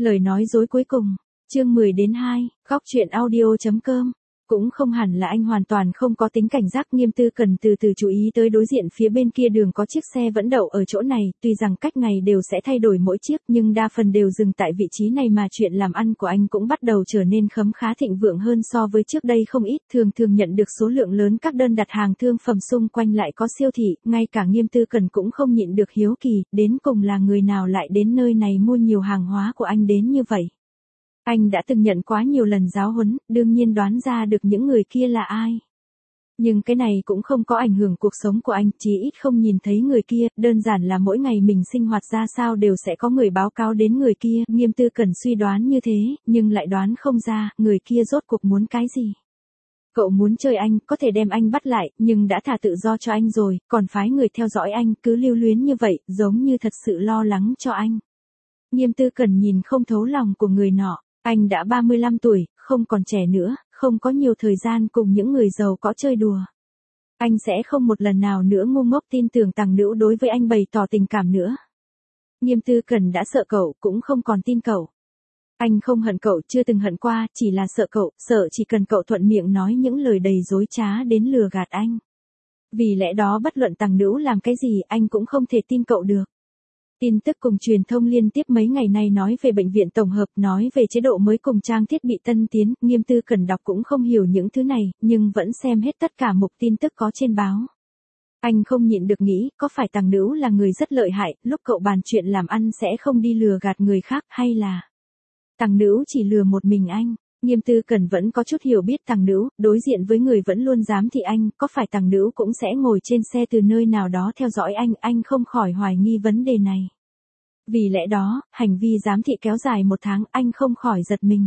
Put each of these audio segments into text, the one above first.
Lời nói dối cuối cùng. Chương 10-2, góc truyện audio.com. Cũng không hẳn là anh hoàn toàn không có tính cảnh giác. Nghiêm Tư Cần từ từ chú ý tới đối diện phía bên kia đường có chiếc xe vẫn đậu ở chỗ này, tuy rằng cách ngày đều sẽ thay đổi mỗi chiếc nhưng đa phần đều dừng tại vị trí này mà chuyện làm ăn của anh cũng bắt đầu trở nên khấm khá thịnh vượng hơn so với trước đây không ít, thường nhận được số lượng lớn các đơn đặt hàng thương phẩm xung quanh lại có siêu thị, ngay cả Nghiêm Tư Cần cũng không nhịn được hiếu kỳ, đến cùng là người nào lại đến nơi này mua nhiều hàng hóa của anh đến như vậy. Anh đã từng nhận quá nhiều lần giáo huấn, đương nhiên đoán ra được những người kia là ai. Nhưng cái này cũng không có ảnh hưởng cuộc sống của anh, chí ít không nhìn thấy người kia, đơn giản là mỗi ngày mình sinh hoạt ra sao đều sẽ có người báo cáo đến người kia. Nghiêm Tư Cần suy đoán như thế, nhưng lại đoán không ra, người kia rốt cuộc muốn cái gì. Cậu muốn chơi anh, có thể đem anh bắt lại, nhưng đã thả tự do cho anh rồi, còn phái người theo dõi anh, cứ lưu luyến như vậy, giống như thật sự lo lắng cho anh. Nghiêm Tư Cần nhìn không thấu lòng của người nọ. Anh đã 35 tuổi, không còn trẻ nữa, không có nhiều thời gian cùng những người giàu có chơi đùa. Anh sẽ không một lần nào nữa ngu ngốc tin tưởng Tằng Nữu đối với anh bày tỏ tình cảm nữa. Nghiêm Tư Cần đã sợ cậu, cũng không còn tin cậu. Anh không hận cậu, chưa từng hận qua, chỉ là sợ cậu, sợ chỉ cần cậu thuận miệng nói những lời đầy dối trá đến lừa gạt anh. Vì lẽ đó bất luận Tằng Nữu làm cái gì anh cũng không thể tin cậu được. Tin tức cùng truyền thông liên tiếp mấy ngày nay nói về bệnh viện tổng hợp, nói về chế độ mới cùng trang thiết bị tân tiến, Nghiêm Tư Cần đọc cũng không hiểu những thứ này, nhưng vẫn xem hết tất cả mục tin tức có trên báo. Anh không nhịn được nghĩ, có phải Tằng Nữu là người rất lợi hại, lúc cậu bàn chuyện làm ăn sẽ không đi lừa gạt người khác, hay là Tằng Nữu chỉ lừa một mình anh. Nghiêm Tư Cần vẫn có chút hiểu biết Tằng Nữu, đối diện với người vẫn luôn giám thị anh, có phải Tằng Nữu cũng sẽ ngồi trên xe từ nơi nào đó theo dõi anh không khỏi hoài nghi vấn đề này. Vì lẽ đó, hành vi giám thị kéo dài 1 tháng, anh không khỏi giật mình.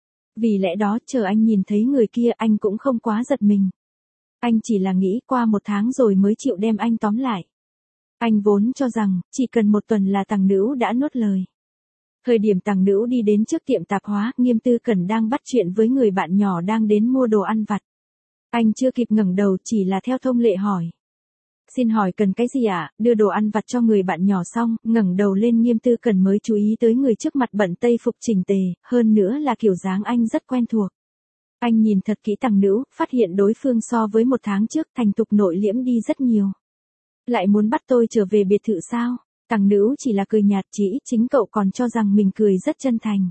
Vì lẽ đó, chờ anh nhìn thấy người kia anh cũng không quá giật mình. Anh chỉ là nghĩ qua 1 tháng rồi mới chịu đem anh tóm lại. Anh vốn cho rằng, chỉ cần 1 tuần là Tằng Nữu đã nuốt lời. Thời điểm Tằng Nữu đi đến trước tiệm tạp hóa, Nghiêm Tư Cần đang bắt chuyện với người bạn nhỏ đang đến mua đồ ăn vặt. Anh chưa kịp ngẩng đầu, chỉ là theo thông lệ hỏi. Xin hỏi cần cái gì ạ? Đưa đồ ăn vặt cho người bạn nhỏ xong, ngẩng đầu lên Nghiêm Tư Cần mới chú ý tới người trước mặt bận tây phục chỉnh tề, hơn nữa là kiểu dáng anh rất quen thuộc. Anh nhìn thật kỹ Tằng Nữu, phát hiện đối phương so với 1 tháng trước thành thục nội liễm đi rất nhiều. Lại muốn bắt tôi trở về biệt thự sao? Tằng Nữu chỉ là cười nhạt, chỉ ít chính cậu còn cho rằng mình cười rất chân thành.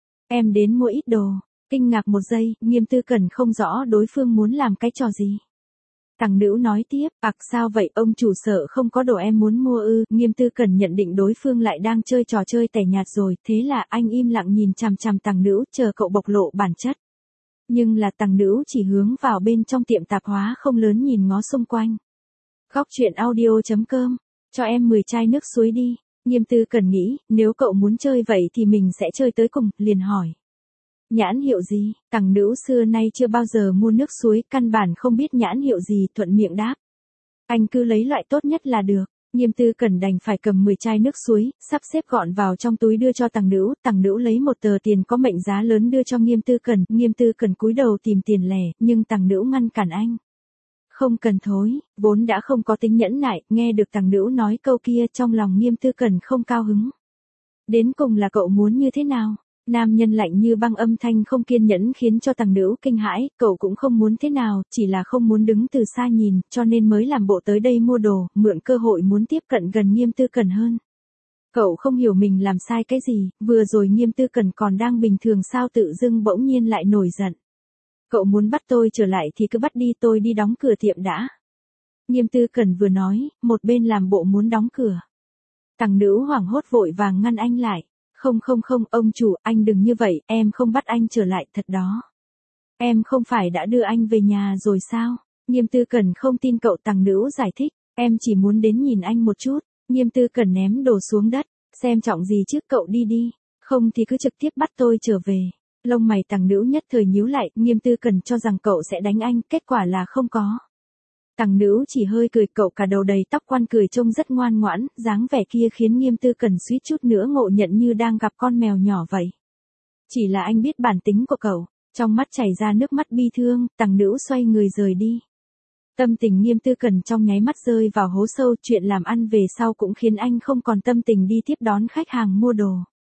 Em đến mua ít đồ. Kinh ngạc 1 giây, Nghiêm Tư Cần không rõ đối phương muốn làm cái trò gì. Tằng Nữu nói tiếp, sao vậy, ông chủ sợ không có đồ em muốn mua ư? Nghiêm Tư Cần nhận định đối phương lại đang chơi trò chơi tẻ nhạt rồi, thế là anh im lặng nhìn chằm chằm Tằng Nữu, chờ cậu bộc lộ bản chất. Nhưng là Tằng Nữu chỉ hướng vào bên trong tiệm tạp hóa không lớn nhìn ngó xung quanh. Góc truyện audio.com, cho em 10 chai nước suối đi. Nghiêm Tư Cần nghĩ, nếu cậu muốn chơi vậy thì mình sẽ chơi tới cùng, liền hỏi. Nhãn hiệu gì? Tằng Nữu xưa nay chưa bao giờ mua nước suối, căn bản không biết nhãn hiệu gì, thuận miệng đáp. Anh cứ lấy loại tốt nhất là được. Nghiêm Tư Cần đành phải cầm 10 chai nước suối, sắp xếp gọn vào trong túi đưa cho Tằng Nữu lấy 1 tờ tiền có mệnh giá lớn đưa cho Nghiêm Tư Cần cúi đầu tìm tiền lẻ, nhưng Tằng Nữu ngăn cản anh. Không cần thối, vốn đã không có tính nhẫn nại, nghe được Tằng Nữu nói câu kia trong lòng Nghiêm Tư Cần không cao hứng. Đến cùng là cậu muốn như thế nào? Nam nhân lạnh như băng âm thanh không kiên nhẫn khiến cho Tằng Nữu kinh hãi, cậu cũng không muốn thế nào, chỉ là không muốn đứng từ xa nhìn, cho nên mới làm bộ tới đây mua đồ, mượn cơ hội muốn tiếp cận gần Nghiêm Tư Cần hơn. Cậu không hiểu mình làm sai cái gì, vừa rồi Nghiêm Tư Cần còn đang bình thường sao tự dưng bỗng nhiên lại nổi giận. Cậu muốn bắt tôi trở lại thì cứ bắt đi, tôi đi đóng cửa tiệm đã. Nghiêm Tư Cần vừa nói, một bên làm bộ muốn đóng cửa. Tằng Nữu hoảng hốt vội vàng ngăn anh lại. Không, ông chủ, anh đừng như vậy, em không bắt anh trở lại, thật đó. Em không phải đã đưa anh về nhà rồi sao? Nghiêm Tư Cần không tin cậu. Tằng Nữu giải thích, em chỉ muốn đến nhìn anh một chút. Nghiêm Tư Cần ném đồ xuống đất, xem trọng gì chứ, cậu đi đi, không thì cứ trực tiếp bắt tôi trở về. Lông mày Tằng Nữu nhất thời nhíu lại, Nghiêm Tư Cần cho rằng cậu sẽ đánh anh, kết quả là không có. Tằng Nữu chỉ hơi cười, cậu cả đầu đầy tóc quan cười trông rất ngoan ngoãn, dáng vẻ kia khiến Nghiêm Tư Cần suýt chút nữa ngộ nhận như đang gặp con mèo nhỏ vậy. Chỉ là anh biết bản tính của cậu, trong mắt chảy ra nước mắt bi thương, Tằng Nữu xoay người rời đi. Tâm tình Nghiêm Tư Cần trong nháy mắt rơi vào hố sâu, chuyện làm ăn về sau cũng khiến anh không còn tâm tình đi tiếp đón khách hàng mua đồ.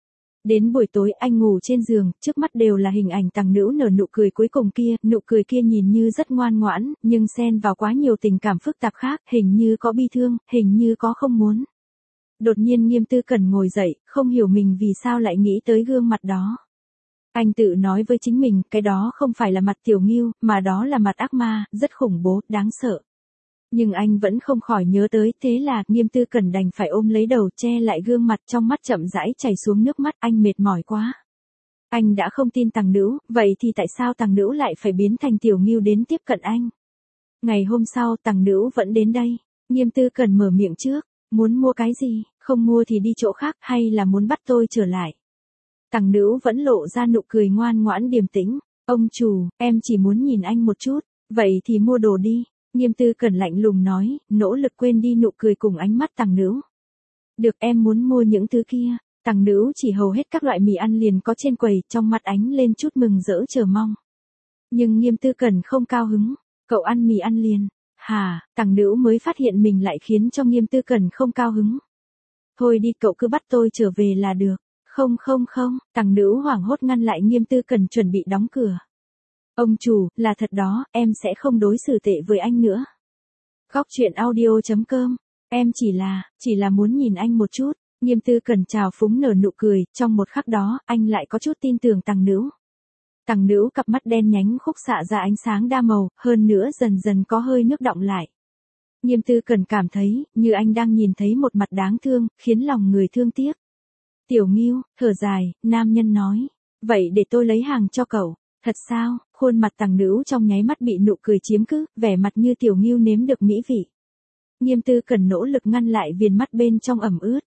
Đến buổi tối anh ngủ trên giường, trước mắt đều là hình ảnh Tằng Nữu nở nụ cười cuối cùng kia, nụ cười kia nhìn như rất ngoan ngoãn, nhưng xen vào quá nhiều tình cảm phức tạp khác, hình như có bi thương, hình như có không muốn. Đột nhiên Nghiêm Tư Cẩn ngồi dậy, không hiểu mình vì sao lại nghĩ tới gương mặt đó. Anh tự nói với chính mình, cái đó không phải là mặt Tiểu Ngưu, mà đó là mặt ác ma, rất khủng bố, đáng sợ. Nhưng anh vẫn không khỏi nhớ tới, thế là Nghiêm Tư Cẩn đành phải ôm lấy đầu che lại gương mặt, trong mắt chậm rãi chảy xuống nước mắt, anh mệt mỏi quá. Anh đã không tin Tằng Nữu, vậy thì tại sao Tằng Nữu lại phải biến thành Tiểu Ngưu đến tiếp cận anh? Ngày hôm sau Tằng Nữu vẫn đến đây, Nghiêm Tư Cẩn mở miệng trước, muốn mua cái gì, không mua thì đi chỗ khác, hay là muốn bắt tôi trở lại? Tằng Nữu vẫn lộ ra nụ cười ngoan ngoãn điềm tĩnh, ông chủ, em chỉ muốn nhìn anh một chút, vậy thì mua đồ đi. Nghiêm Tư Cẩn lạnh lùng nói, nỗ lực quên đi nụ cười cùng ánh mắt Tằng Nữu. Được, em muốn mua những thứ kia. Tằng Nữu chỉ hầu hết các loại mì ăn liền có trên quầy, trong mắt ánh lên chút mừng rỡ chờ mong. Nhưng Nghiêm Tư Cẩn không cao hứng, cậu ăn mì ăn liền. Hả, Tằng Nữu mới phát hiện mình lại khiến cho Nghiêm Tư Cẩn không cao hứng. Thôi đi, cậu cứ bắt tôi trở về là được. Không, Tằng Nữu hoảng hốt ngăn lại Nghiêm Tư Cẩn chuẩn bị đóng cửa. Ông chủ, là thật đó, em sẽ không đối xử tệ với anh nữa. Góc truyện audio.com, em chỉ là muốn nhìn anh một chút. Nghiêm Tư Cẩn chào phúng nở nụ cười, trong một khắc đó, anh lại có chút tin tưởng Tằng Nữu. Tằng Nữu cặp mắt đen nhánh khúc xạ ra ánh sáng đa màu, hơn nữa dần dần có hơi nước đọng lại. Nghiêm Tư Cẩn cảm thấy, như anh đang nhìn thấy một mặt đáng thương, khiến lòng người thương tiếc. Tiểu Ngưu, thở dài, nam nhân nói, vậy để tôi lấy hàng cho cậu. Thật sao? Khuôn mặt Tằng Nữu trong nháy mắt bị nụ cười chiếm cứ, vẻ mặt như Tiểu Ngưu nếm được mỹ vị. Nghiêm Tư Cẩn nỗ lực ngăn lại viền mắt bên trong ẩm ướt.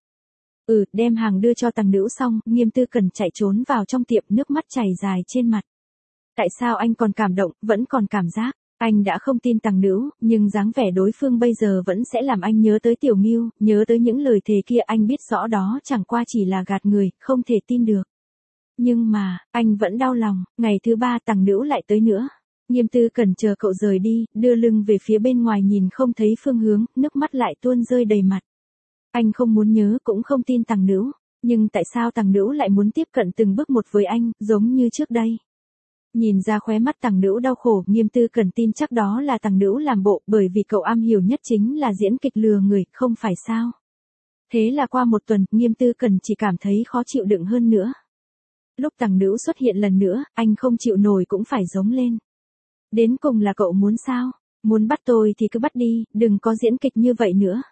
Đem hàng đưa cho Tằng Nữu xong, Nghiêm Tư Cẩn chạy trốn vào trong tiệm, nước mắt chảy dài trên mặt. Tại sao anh còn cảm động, vẫn còn cảm giác, anh đã không tin Tằng Nữu, nhưng dáng vẻ đối phương bây giờ vẫn sẽ làm anh nhớ tới Tiểu Ngưu, nhớ tới những lời thề kia, anh biết rõ đó chẳng qua chỉ là gạt người, không thể tin được. Nhưng mà, anh vẫn đau lòng, ngày thứ 3 Tằng Nữu lại tới nữa. Nghiêm Tư Cẩn chờ cậu rời đi, đưa lưng về phía bên ngoài nhìn không thấy phương hướng, nước mắt lại tuôn rơi đầy mặt. Anh không muốn nhớ cũng không tin Tằng Nữu, nhưng tại sao Tằng Nữu lại muốn tiếp cận từng bước một với anh, giống như trước đây? Nhìn ra khóe mắt Tằng Nữu đau khổ, Nghiêm Tư Cẩn tin chắc đó là Tằng Nữu làm bộ, bởi vì cậu am hiểu nhất chính là diễn kịch lừa người, không phải sao? Thế là qua một tuần, Nghiêm Tư Cẩn chỉ cảm thấy khó chịu đựng hơn nữa. Lúc Tằng Nữu xuất hiện lần nữa, anh không chịu nổi cũng phải giống lên. Đến cùng là cậu muốn sao? Muốn bắt tôi thì cứ bắt đi, đừng có diễn kịch như vậy nữa.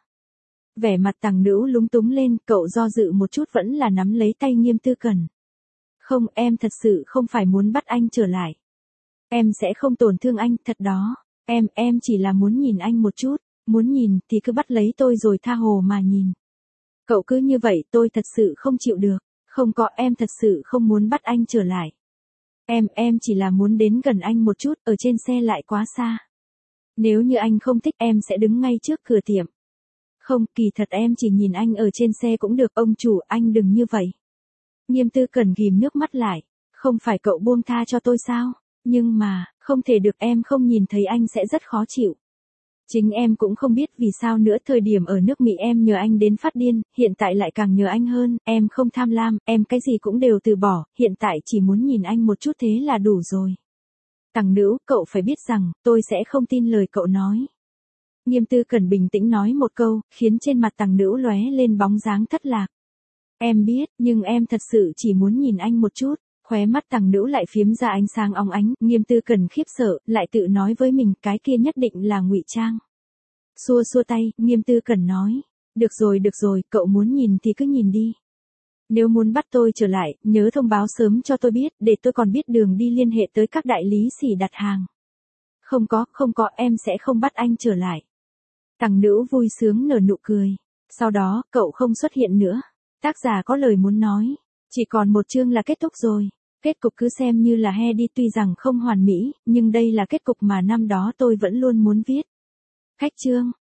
Vẻ mặt Tằng Nữu lúng túng lên, cậu do dự một chút vẫn là nắm lấy tay Nghiêm Tư Cẩn. Không, em thật sự không phải muốn bắt anh trở lại. Em sẽ không tổn thương anh, thật đó. Em chỉ là muốn nhìn anh một chút, muốn nhìn thì cứ bắt lấy tôi rồi tha hồ mà nhìn. Cậu cứ như vậy tôi thật sự không chịu được. Không có, em thật sự không muốn bắt anh trở lại. Em chỉ là muốn đến gần anh một chút, ở trên xe lại quá xa. Nếu như anh không thích em sẽ đứng ngay trước cửa tiệm. Không, kỳ thật em chỉ nhìn anh ở trên xe cũng được, ông chủ, anh đừng như vậy. Nghiêm Tư Cẩn ghim nước mắt lại. Không phải cậu buông tha cho tôi sao? Nhưng mà, không thể được, em không nhìn thấy anh sẽ rất khó chịu. Chính em cũng không biết vì sao nữa, thời điểm ở nước Mỹ em nhờ anh đến phát điên, hiện tại lại càng nhờ anh hơn, em không tham lam, em cái gì cũng đều từ bỏ, hiện tại chỉ muốn nhìn anh một chút thế là đủ rồi. Tằng Nữu, cậu phải biết rằng, tôi sẽ không tin lời cậu nói. Nghiêm Tư Cẩn bình tĩnh nói một câu, khiến trên mặt Tằng Nữu lóe lên bóng dáng thất lạc. Em biết, nhưng em thật sự chỉ muốn nhìn anh một chút. Khóe mắt Tằng Nữu lại phiếm ra ánh sáng óng ánh, Nghiêm Tư Cẩn khiếp sợ, lại tự nói với mình, cái kia nhất định là ngụy trang. Xua xua tay, Nghiêm Tư Cẩn nói, được rồi, cậu muốn nhìn thì cứ nhìn đi. Nếu muốn bắt tôi trở lại, nhớ thông báo sớm cho tôi biết, để tôi còn biết đường đi liên hệ tới các đại lý xỉ đặt hàng. Không có, em sẽ không bắt anh trở lại. Tằng Nữu vui sướng nở nụ cười. Sau đó, cậu không xuất hiện nữa. Tác giả có lời muốn nói. Chỉ còn một chương là kết thúc rồi. Kết cục cứ xem như là he đi, tuy rằng không hoàn mỹ, nhưng đây là kết cục mà năm đó tôi vẫn luôn muốn viết. Khách chương.